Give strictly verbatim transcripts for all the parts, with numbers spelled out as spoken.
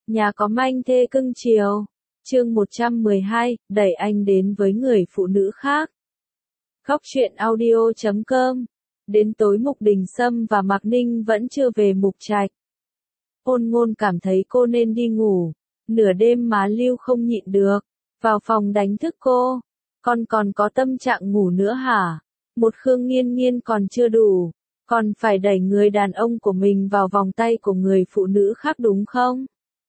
Nhà có manh thê cưng chiều. Chương một trăm mười hai, đẩy anh đến với người phụ nữ khác. Góc truyện audio chấm com. Đến tối Mục Đình Sâm và Mạc Ninh vẫn chưa về Mục Trạch. Ôn Ngôn cảm thấy cô nên đi ngủ. Nửa đêm má Lưu không nhịn được, vào phòng đánh thức cô. Con còn có tâm trạng ngủ nữa hả? Một Khương Nghiên Nghiên còn chưa đủ, còn phải đẩy người đàn ông của mình vào vòng tay của người phụ nữ khác đúng không?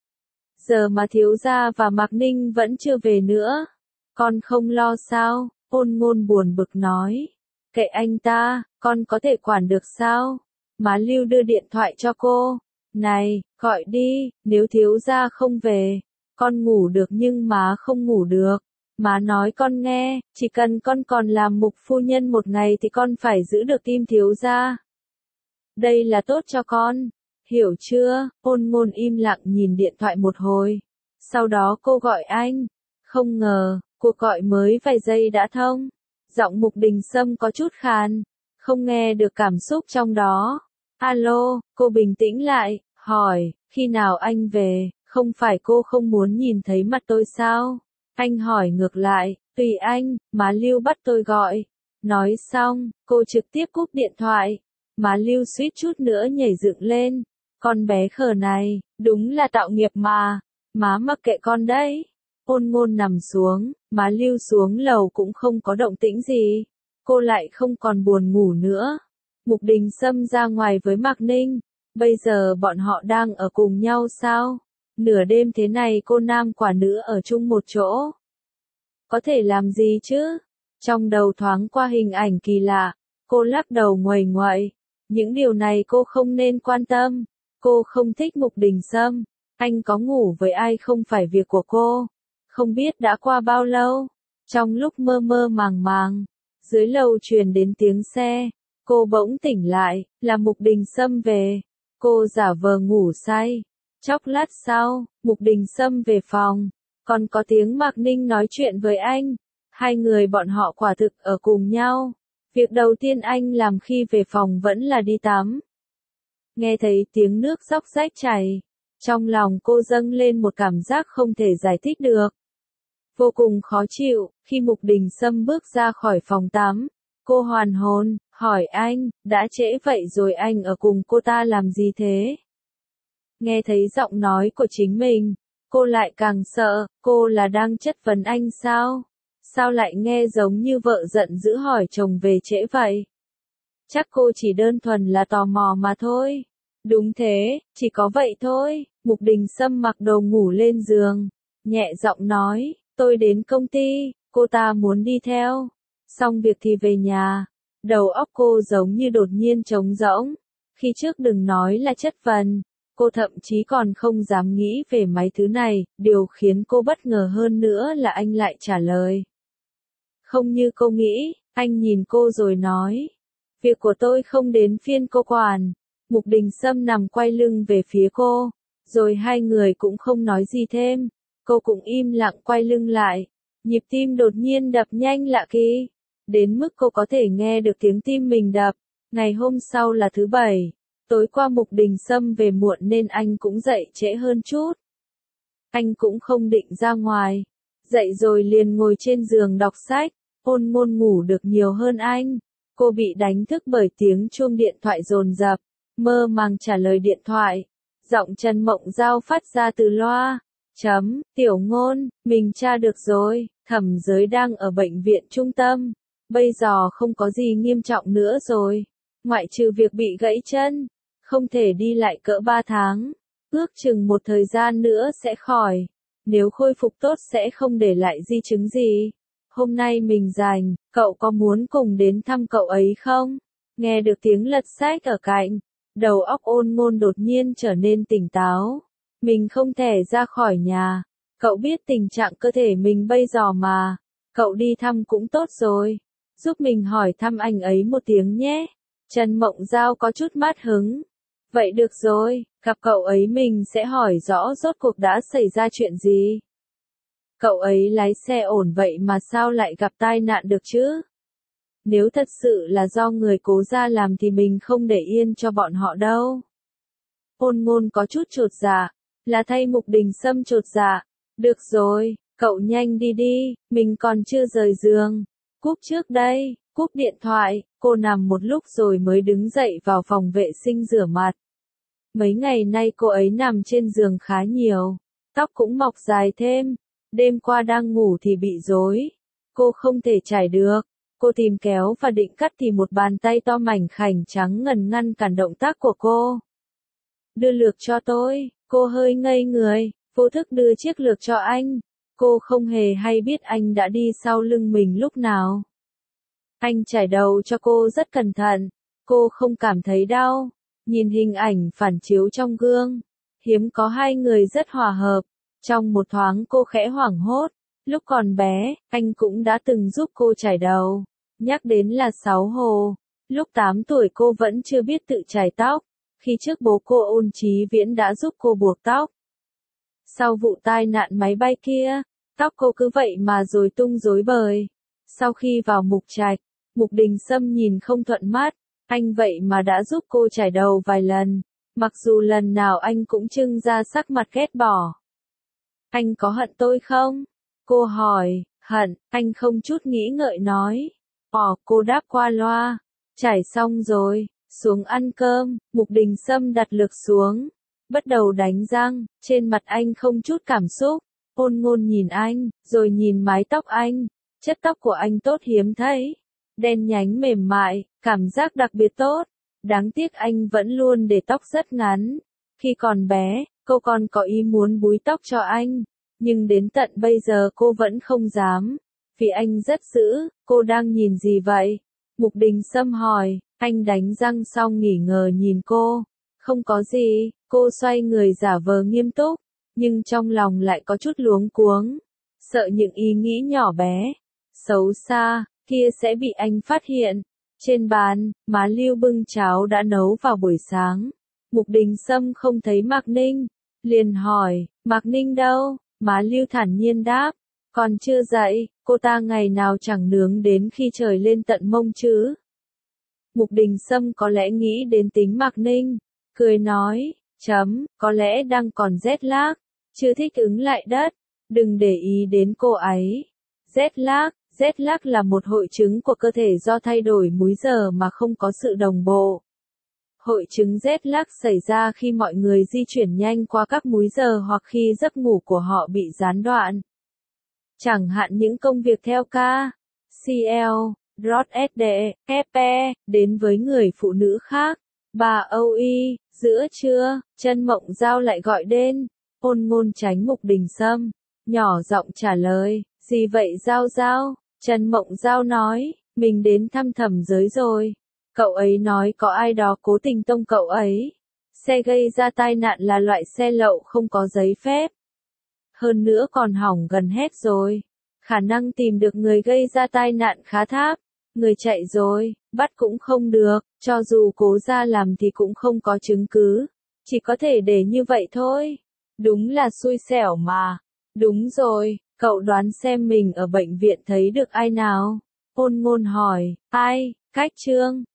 Giờ mà thiếu gia và Mạc Ninh vẫn chưa về nữa. Con không lo sao? Ôn Ngôn buồn bực nói. Kệ anh ta, con có thể quản được sao? Má Lưu đưa điện thoại cho cô. Này, gọi đi, nếu thiếu gia không về, con ngủ được nhưng má không ngủ được. Má nói con nghe, chỉ cần con còn làm Mục phu nhân một ngày thì con phải giữ được tim thiếu gia. Đây là tốt cho con. Hiểu chưa? Ôn Ngôn im lặng nhìn điện thoại một hồi. Sau đó cô gọi anh. Không ngờ, cuộc gọi mới vài giây đã thông. Giọng Mục Đình Sâm có chút khàn, không nghe được cảm xúc trong đó. Alo, cô bình tĩnh lại, hỏi, khi nào anh về, không phải cô không muốn nhìn thấy mặt tôi sao? Anh hỏi ngược lại, tùy anh, má Lưu bắt tôi gọi. Nói xong, cô trực tiếp cúp điện thoại. Má Lưu suýt chút nữa nhảy dựng lên. Con bé khờ này, đúng là tạo nghiệp mà. Má mặc kệ con đấy. Ôn Ngôn nằm xuống, má Lưu xuống lầu cũng không có động tĩnh gì. Cô lại không còn buồn ngủ nữa. Mục Đình Sâm ra ngoài với Mạc Ninh. Bây giờ bọn họ đang ở cùng nhau sao? Nửa đêm thế này cô nam quả nữ ở chung một chỗ. Có thể làm gì chứ? Trong đầu thoáng qua hình ảnh kỳ lạ. Cô lắc đầu nguầy nguậy. Những điều này cô không nên quan tâm. Cô không thích Mục Đình Sâm. Anh có ngủ với ai không phải việc của cô. Không biết đã qua bao lâu. Trong lúc mơ mơ màng màng, dưới lầu truyền đến tiếng xe. Cô bỗng tỉnh lại, là Mục Đình Sâm về. Cô giả vờ ngủ say. Chốc lát sau, Mục Đình Sâm về phòng. Còn có tiếng Mạc Ninh nói chuyện với anh. Hai người bọn họ quả thực ở cùng nhau. Việc đầu tiên anh làm khi về phòng vẫn là đi tắm. Nghe thấy tiếng nước róc rách chảy. Trong lòng cô dâng lên một cảm giác không thể giải thích được. Vô cùng khó chịu, khi Mục Đình Sâm bước ra khỏi phòng tắm. Cô hoàn hồn, hỏi anh, đã trễ vậy rồi anh ở cùng cô ta làm gì thế? Nghe thấy giọng nói của chính mình, cô lại càng sợ, cô là đang chất vấn anh sao? Sao lại nghe giống như vợ giận dữ hỏi chồng về trễ vậy? Chắc cô chỉ đơn thuần là tò mò mà thôi. Đúng thế, chỉ có vậy thôi. Mục Đình Sâm mặc đồ ngủ lên giường, nhẹ giọng nói, tôi đến công ty, cô ta muốn đi theo. Xong việc thì về nhà. Đầu óc cô giống như đột nhiên trống rỗng. Khi trước đừng nói là chất vấn, cô thậm chí còn không dám nghĩ về mấy thứ này. Điều khiến cô bất ngờ hơn nữa là anh lại trả lời. Không như cô nghĩ, anh nhìn cô rồi nói. Việc của tôi không đến phiên cô quản. Mục Đình Sâm nằm quay lưng về phía cô. Rồi hai người cũng không nói gì thêm. Cô cũng im lặng quay lưng lại. Nhịp tim đột nhiên đập nhanh lạ kỳ. Đến mức cô có thể nghe được tiếng tim mình đập. Ngày hôm sau là thứ bảy. Tối qua Mục Đình Sâm về muộn nên anh cũng dậy trễ hơn chút. Anh cũng không định ra ngoài. Dậy rồi liền ngồi trên giường đọc sách. Ôn Ngôn ngủ được nhiều hơn anh. Cô bị đánh thức bởi tiếng chuông điện thoại dồn dập. Mơ màng trả lời điện thoại. Giọng Trần Mộng Giao phát ra từ loa. Chấm, Tiểu Ngôn, mình tra được rồi. Thẩm Giới đang ở bệnh viện trung tâm. Bây giờ không có gì nghiêm trọng nữa rồi. Ngoại trừ việc bị gãy chân. Không thể đi lại cỡ ba tháng. Ước chừng một thời gian nữa sẽ khỏi. Nếu khôi phục tốt sẽ không để lại di chứng gì. Hôm nay mình rảnh, cậu có muốn cùng đến thăm cậu ấy không? Nghe được tiếng lật sách ở cạnh. Đầu óc Ôn Ngôn đột nhiên trở nên tỉnh táo. Mình không thể ra khỏi nhà. Cậu biết tình trạng cơ thể mình bây giờ mà. Cậu đi thăm cũng tốt rồi. Giúp mình hỏi thăm anh ấy một tiếng nhé. Trần Mộng Giao có chút mát hứng. Vậy được rồi, gặp cậu ấy mình sẽ hỏi rõ rốt cuộc đã xảy ra chuyện gì. Cậu ấy lái xe ổn vậy mà sao lại gặp tai nạn được chứ? Nếu thật sự là do người cố ra làm thì mình không để yên cho bọn họ đâu. Ôn Ngôn có chút chột dạ. là thay Mục Đình Sâm chột dạ. Được rồi, cậu nhanh đi đi, mình còn chưa rời giường. Cúp trước đây, cúp điện thoại, cô nằm một lúc rồi mới đứng dậy vào phòng vệ sinh rửa mặt. Mấy ngày nay cô ấy nằm trên giường khá nhiều, tóc cũng mọc dài thêm, đêm qua đang ngủ thì bị rối. Cô không thể chải được, cô tìm kéo và định cắt thì một bàn tay to mảnh khảnh trắng ngần ngăn cản động tác của cô. Đưa lược cho tôi, cô hơi ngây người, vô thức đưa chiếc lược cho anh. Cô không hề hay biết anh đã đi sau lưng mình lúc nào. Anh chải đầu cho cô rất cẩn thận, cô không cảm thấy đau. Nhìn hình ảnh phản chiếu trong gương, hiếm có hai người rất hòa hợp. Trong một thoáng cô khẽ hoảng hốt, lúc còn bé, anh cũng đã từng giúp cô chải đầu. Nhắc đến là xấu hổ, lúc tám tuổi cô vẫn chưa biết tự chải tóc, khi trước bố cô Ôn Chí Viễn đã giúp cô buộc tóc. Sau vụ tai nạn máy bay kia, tóc cô cứ vậy mà rối tung rối bời. Sau khi vào Mục Trạch, Mục Đình Sâm nhìn không thuận mắt, anh vậy mà đã giúp cô chải đầu vài lần, mặc dù lần nào anh cũng trưng ra sắc mặt ghét bỏ. Anh có hận tôi không? Cô hỏi. Hận, anh không chút nghĩ ngợi nói. Ồ, cô đáp qua loa. Chải xong rồi, xuống ăn cơm. Mục Đình Sâm đặt lược xuống, bắt đầu đánh răng, trên mặt anh không chút cảm xúc. Ôn Ngôn nhìn anh, rồi nhìn mái tóc anh. Chất tóc của anh tốt hiếm thấy, đen nhánh mềm mại, cảm giác đặc biệt tốt. Đáng tiếc anh vẫn luôn để tóc rất ngắn. Khi còn bé, cô còn có ý muốn búi tóc cho anh, nhưng đến tận bây giờ cô vẫn không dám, vì anh rất dữ. Cô đang nhìn gì vậy? Mục Đình Sâm hỏi. Anh đánh răng xong nghỉ ngờ nhìn cô. Không có gì, cô xoay người giả vờ nghiêm túc, nhưng trong lòng lại có chút luống cuống, sợ những ý nghĩ nhỏ bé, xấu xa kia sẽ bị anh phát hiện. Trên bàn, má Lưu bưng cháo đã nấu vào buổi sáng. Mục Đình Sâm không thấy Mạc Ninh, liền hỏi, Mạc Ninh đâu? Má Lưu thản nhiên đáp, còn chưa dậy, cô ta ngày nào chẳng nướng đến khi trời lên tận mông chứ. Mục Đình Sâm có lẽ nghĩ đến tính Mạc Ninh, cười nói, chấm, có lẽ đang còn jet lag, chưa thích ứng lại đất, đừng để ý đến cô ấy. Jet lag, jet lag là một hội chứng của cơ thể do thay đổi múi giờ mà không có sự đồng bộ. Hội chứng jet lag xảy ra khi mọi người di chuyển nhanh qua các múi giờ hoặc khi giấc ngủ của họ bị gián đoạn. Chẳng hạn những công việc theo ca, xê lờ, rờ o ét đê, ép pê, đến với người phụ nữ khác. Bà Âu Y, giữa trưa, Trân Mộng Giao lại gọi đến. Ôn Ngôn tránh Mục Đình Sâm, nhỏ giọng trả lời, gì vậy Giao Giao? Trân Mộng Giao nói, mình đến thăm Thẩm Giới rồi. Cậu ấy nói có ai đó cố tình tông cậu ấy. Xe gây ra tai nạn là loại xe lậu không có giấy phép. Hơn nữa còn hỏng gần hết rồi. Khả năng tìm được người gây ra tai nạn khá thấp. Người chạy rồi, bắt cũng không được, cho dù cố ra làm thì cũng không có chứng cứ. Chỉ có thể để như vậy thôi. Đúng là xui xẻo mà. Đúng rồi, cậu đoán xem mình ở bệnh viện thấy được ai nào? Ôn Ngôn hỏi, ai? Cách Trương.